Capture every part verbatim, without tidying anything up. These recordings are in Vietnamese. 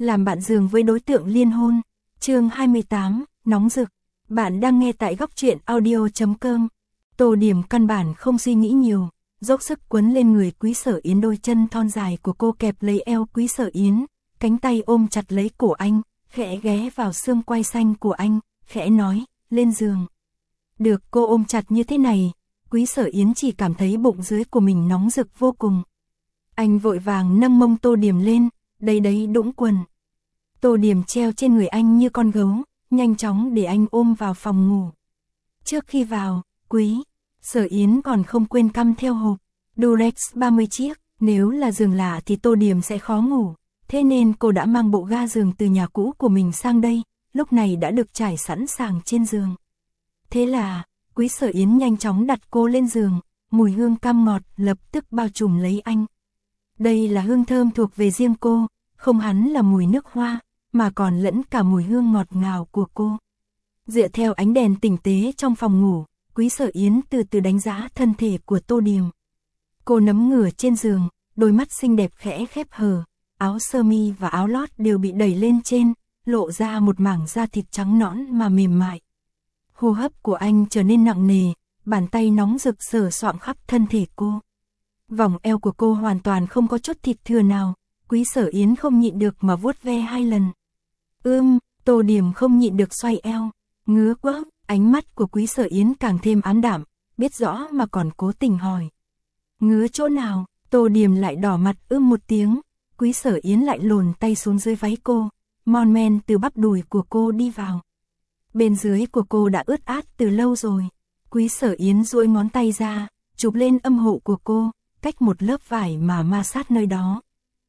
làm bạn giường với đối tượng liên hôn. Chương hai mươi tám, nóng rực. Bạn đang nghe tại góc truyện audio chấm com. Tô Điểm căn bản không suy nghĩ nhiều, dốc sức quấn lên người Quý Sở Yến, đôi chân thon dài của cô kẹp lấy eo Quý Sở Yến, cánh tay ôm chặt lấy cổ anh, khẽ ghé vào xương quai xanh của anh, khẽ nói, lên giường. Được cô ôm chặt như thế này, Quý Sở Yến chỉ cảm thấy bụng dưới của mình nóng rực vô cùng. Anh vội vàng nâng mông Tô Điểm lên, đây đấy đũng quần. Tô Điểm treo trên người anh như con gấu, nhanh chóng để anh ôm vào phòng ngủ. Trước khi vào, Quý Sở Yến còn không quên căm theo hộp Durex ba mươi chiếc, nếu là giường lạ thì Tô Điểm sẽ khó ngủ, thế nên cô đã mang bộ ga giường từ nhà cũ của mình sang đây, lúc này đã được trải sẵn sàng trên giường. Thế là, Quý Sở Yến nhanh chóng đặt cô lên giường, mùi hương cam ngọt lập tức bao trùm lấy anh. Đây là hương thơm thuộc về riêng cô, không hẳn là mùi nước hoa, mà còn lẫn cả mùi hương ngọt ngào của cô. Dựa theo ánh đèn tinh tế trong phòng ngủ, Quý Sở Yến từ từ đánh giá thân thể của Tô Điểm. Cô nấm ngửa trên giường, đôi mắt xinh đẹp khẽ khép hờ, áo sơ mi và áo lót đều bị đẩy lên trên, lộ ra một mảng da thịt trắng nõn mà mềm mại. Hô hấp của anh trở nên nặng nề, bàn tay nóng rực sờ soạng khắp thân thể cô. Vòng eo của cô hoàn toàn không có chút thịt thừa nào, Quý Sở Yến không nhịn được mà vuốt ve hai lần. Ưm, Tô Điểm không nhịn được xoay eo, ngứa quá, ánh mắt của Quý Sở Yến càng thêm ám đạm, biết rõ mà còn cố tình hỏi. Ngứa chỗ nào? Tô Điểm lại đỏ mặt ưm một tiếng, Quý Sở Yến lại lồn tay xuống dưới váy cô, mon men từ bắp đùi của cô đi vào. Bên dưới của cô đã ướt át từ lâu rồi. Quý Sở Yến duỗi ngón tay ra, chụp lên âm hộ của cô, cách một lớp vải mà ma sát nơi đó.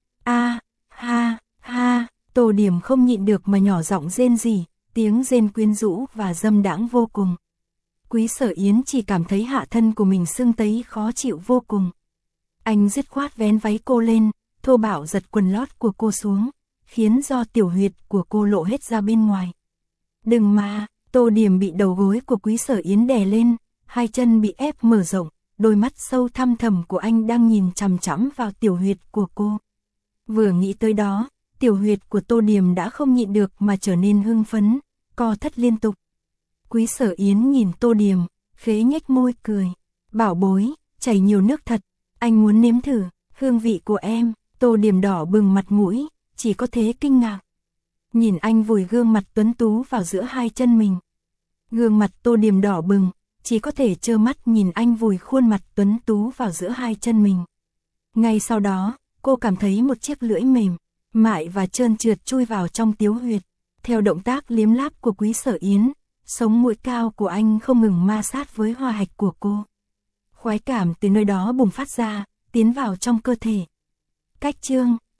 A, ha, ha, Tô Điểm không nhịn được mà nhỏ giọng rên rỉ, tiếng rên quyến rũ và dâm đãng vô cùng. Quý Sở Yến chỉ cảm thấy hạ thân của mình sưng tấy khó chịu vô cùng. Anh dứt khoát vén váy cô lên, thô bạo giật quần lót của cô xuống, khiến do tiểu huyệt của cô lộ hết ra bên ngoài. Đừng mà, Tô Điểm bị đầu gối của Quý Sở Yến đè lên, hai chân bị ép mở rộng, đôi mắt sâu thăm thẳm của anh đang nhìn chằm chằm vào tiểu huyệt của cô. Vừa nghĩ tới đó, tiểu huyệt của Tô Điểm đã không nhịn được mà trở nên hưng phấn, co thắt liên tục. Quý Sở Yến nhìn Tô Điểm, khế nhếch môi cười, bảo bối, chảy nhiều nước thật, anh muốn nếm thử hương vị của em. Tô Điểm đỏ bừng mặt mũi, chỉ có thế kinh ngạc. Nhìn anh vùi gương mặt tuấn tú vào giữa hai chân mình. Gương mặt Tô Điểm đỏ bừng, chỉ có thể trơ mắt nhìn anh vùi khuôn mặt tuấn tú vào giữa hai chân mình. Ngay sau đó, cô cảm thấy một chiếc lưỡi mềm, mại và trơn trượt chui vào trong tiếu huyệt. Theo động tác liếm láp của Quý Sở Yến, sống mũi cao của anh không ngừng ma sát với hoa hạch của cô. Khoái cảm từ nơi đó bùng phát ra, tiến vào trong cơ thể. Cách chương,